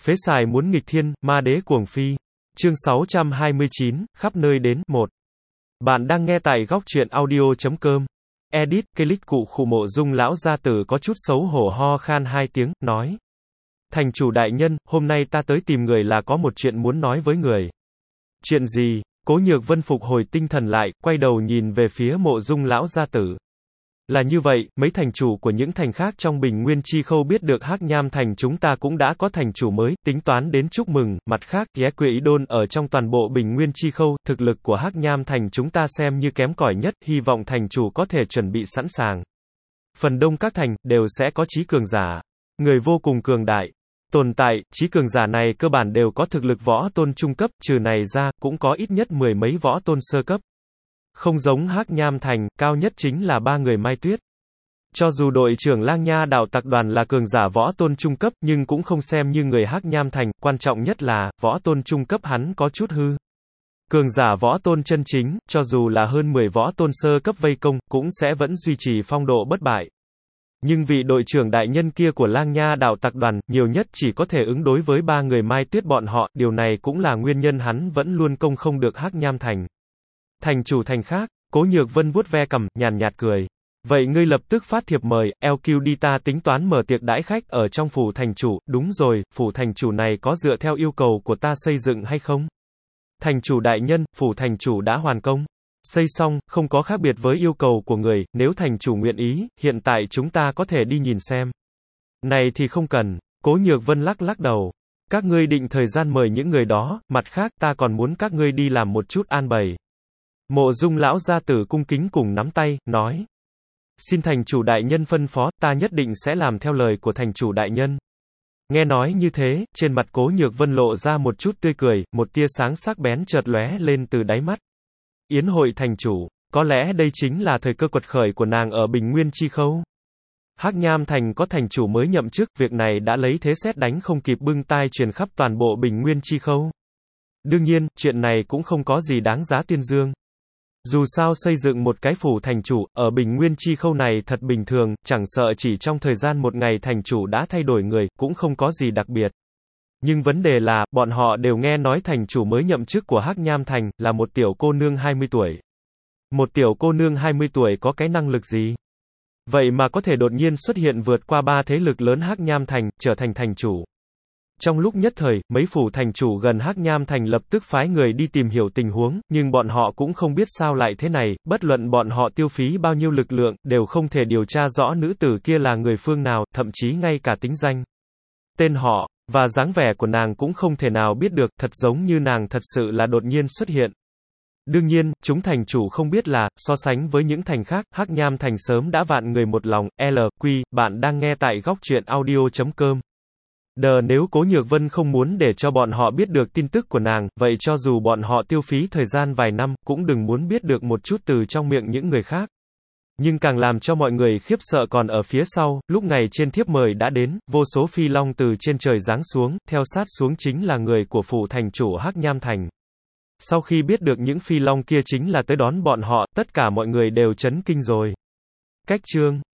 Phế xài muốn nghịch thiên, ma đế cuồng phi. Chương 629, khắp nơi đến. 1. Bạn đang nghe tại góc truyện audio.com. Edit, click cụ khụ Mộ Dung lão gia tử có chút xấu hổ ho khan hai tiếng, nói. Thành chủ đại nhân, hôm nay ta tới tìm người là có một chuyện muốn nói với người. Chuyện gì? Cố Nhược Vân phục hồi tinh thần lại, quay đầu nhìn về phía Mộ Dung lão gia tử. Là như vậy, mấy thành chủ của những thành khác trong Bình Nguyên Chi Khâu biết được Hắc Nham thành chúng ta cũng đã có thành chủ mới, tính toán đến chúc mừng, mặt khác, ghé Quỷ Đôn ở trong toàn bộ Bình Nguyên Chi Khâu, thực lực của Hắc Nham thành chúng ta xem như kém cỏi nhất, hy vọng thành chủ có thể chuẩn bị sẵn sàng. Phần đông các thành, đều sẽ có chí cường giả. Người vô cùng cường đại. Tồn tại, chí cường giả này cơ bản đều có thực lực võ tôn trung cấp, trừ này ra, cũng có ít nhất 10 mấy võ tôn sơ cấp. Không giống Hắc Nham thành, cao nhất chính là 3 người Mai Tuyết. Cho dù đội trưởng Lang Nha đạo tặc đoàn là cường giả võ tôn trung cấp, nhưng cũng không xem như người Hắc Nham thành, quan trọng nhất là, võ tôn trung cấp hắn có chút hư. Cường giả võ tôn chân chính, cho dù là hơn 10 võ tôn sơ cấp vây công, cũng sẽ vẫn duy trì phong độ bất bại. Nhưng vị đội trưởng đại nhân kia của Lang Nha đạo tặc đoàn, nhiều nhất chỉ có thể ứng đối với 3 người Mai Tuyết bọn họ, điều này cũng là nguyên nhân hắn vẫn luôn công không được Hắc Nham thành. Thành chủ thành khác, Cố Nhược Vân vuốt ve cằm, nhàn nhạt cười. Vậy ngươi lập tức phát thiệp mời, LQ đi, ta tính toán mở tiệc đãi khách ở trong phủ thành chủ. Đúng rồi, phủ thành chủ này có dựa theo yêu cầu của ta xây dựng hay không? Thành chủ đại nhân, phủ thành chủ đã hoàn công. Xây xong, không có khác biệt với yêu cầu của người, nếu thành chủ nguyện ý, hiện tại chúng ta có thể đi nhìn xem. Này thì không cần, Cố Nhược Vân lắc lắc đầu. Các ngươi định thời gian mời những người đó, mặt khác ta còn muốn các ngươi đi làm một chút an bày. Mộ Dung lão gia tử cung kính cùng nắm tay, nói. Xin thành chủ đại nhân phân phó, ta nhất định sẽ làm theo lời của thành chủ đại nhân. Nghe nói như thế, trên mặt Cố Nhược Vân lộ ra một chút tươi cười, một tia sáng sắc bén chợt lóe lên từ đáy mắt. Yến hội thành chủ, có lẽ đây chính là thời cơ quật khởi của nàng ở Bình Nguyên Chi Khâu. Hắc Nham thành có thành chủ mới nhậm chức, việc này đã lấy thế sét đánh không kịp bưng tai truyền khắp toàn bộ Bình Nguyên Chi Khâu. Đương nhiên, chuyện này cũng không có gì đáng giá tuyên dương. Dù sao xây dựng một cái phủ thành chủ, ở Bình Nguyên Chi Khâu này thật bình thường, chẳng sợ chỉ trong thời gian một ngày thành chủ đã thay đổi người, cũng không có gì đặc biệt. Nhưng vấn đề là, bọn họ đều nghe nói thành chủ mới nhậm chức của Hắc Nham thành, là một tiểu cô nương 20 tuổi. Một tiểu cô nương 20 tuổi có cái năng lực gì? Vậy mà có thể đột nhiên xuất hiện vượt qua 3 thế lực lớn Hắc Nham thành, trở thành thành chủ. Trong lúc nhất thời, mấy phủ thành chủ gần Hắc Nham thành lập tức phái người đi tìm hiểu tình huống, nhưng bọn họ cũng không biết sao lại thế này, bất luận bọn họ tiêu phí bao nhiêu lực lượng, đều không thể điều tra rõ nữ tử kia là người phương nào, thậm chí ngay cả tính danh, tên họ, và dáng vẻ của nàng cũng không thể nào biết được, thật giống như nàng thật sự là đột nhiên xuất hiện. Đương nhiên, chúng thành chủ không biết là, so sánh với những thành khác, Hắc Nham thành sớm đã vạn người một lòng. LQ, bạn đang nghe tại góc truyện audio.com. Nếu Cố Nhược Vân không muốn để cho bọn họ biết được tin tức của nàng, vậy cho dù bọn họ tiêu phí thời gian vài năm, cũng đừng muốn biết được một chút từ trong miệng những người khác. Nhưng càng làm cho mọi người khiếp sợ còn ở phía sau, lúc ngày trên thiếp mời đã đến, vô số phi long từ trên trời giáng xuống, theo sát xuống chính là người của phủ thành chủ Hắc Nham thành. Sau khi biết được những phi long kia chính là tới đón bọn họ, tất cả mọi người đều chấn kinh rồi. Cách chương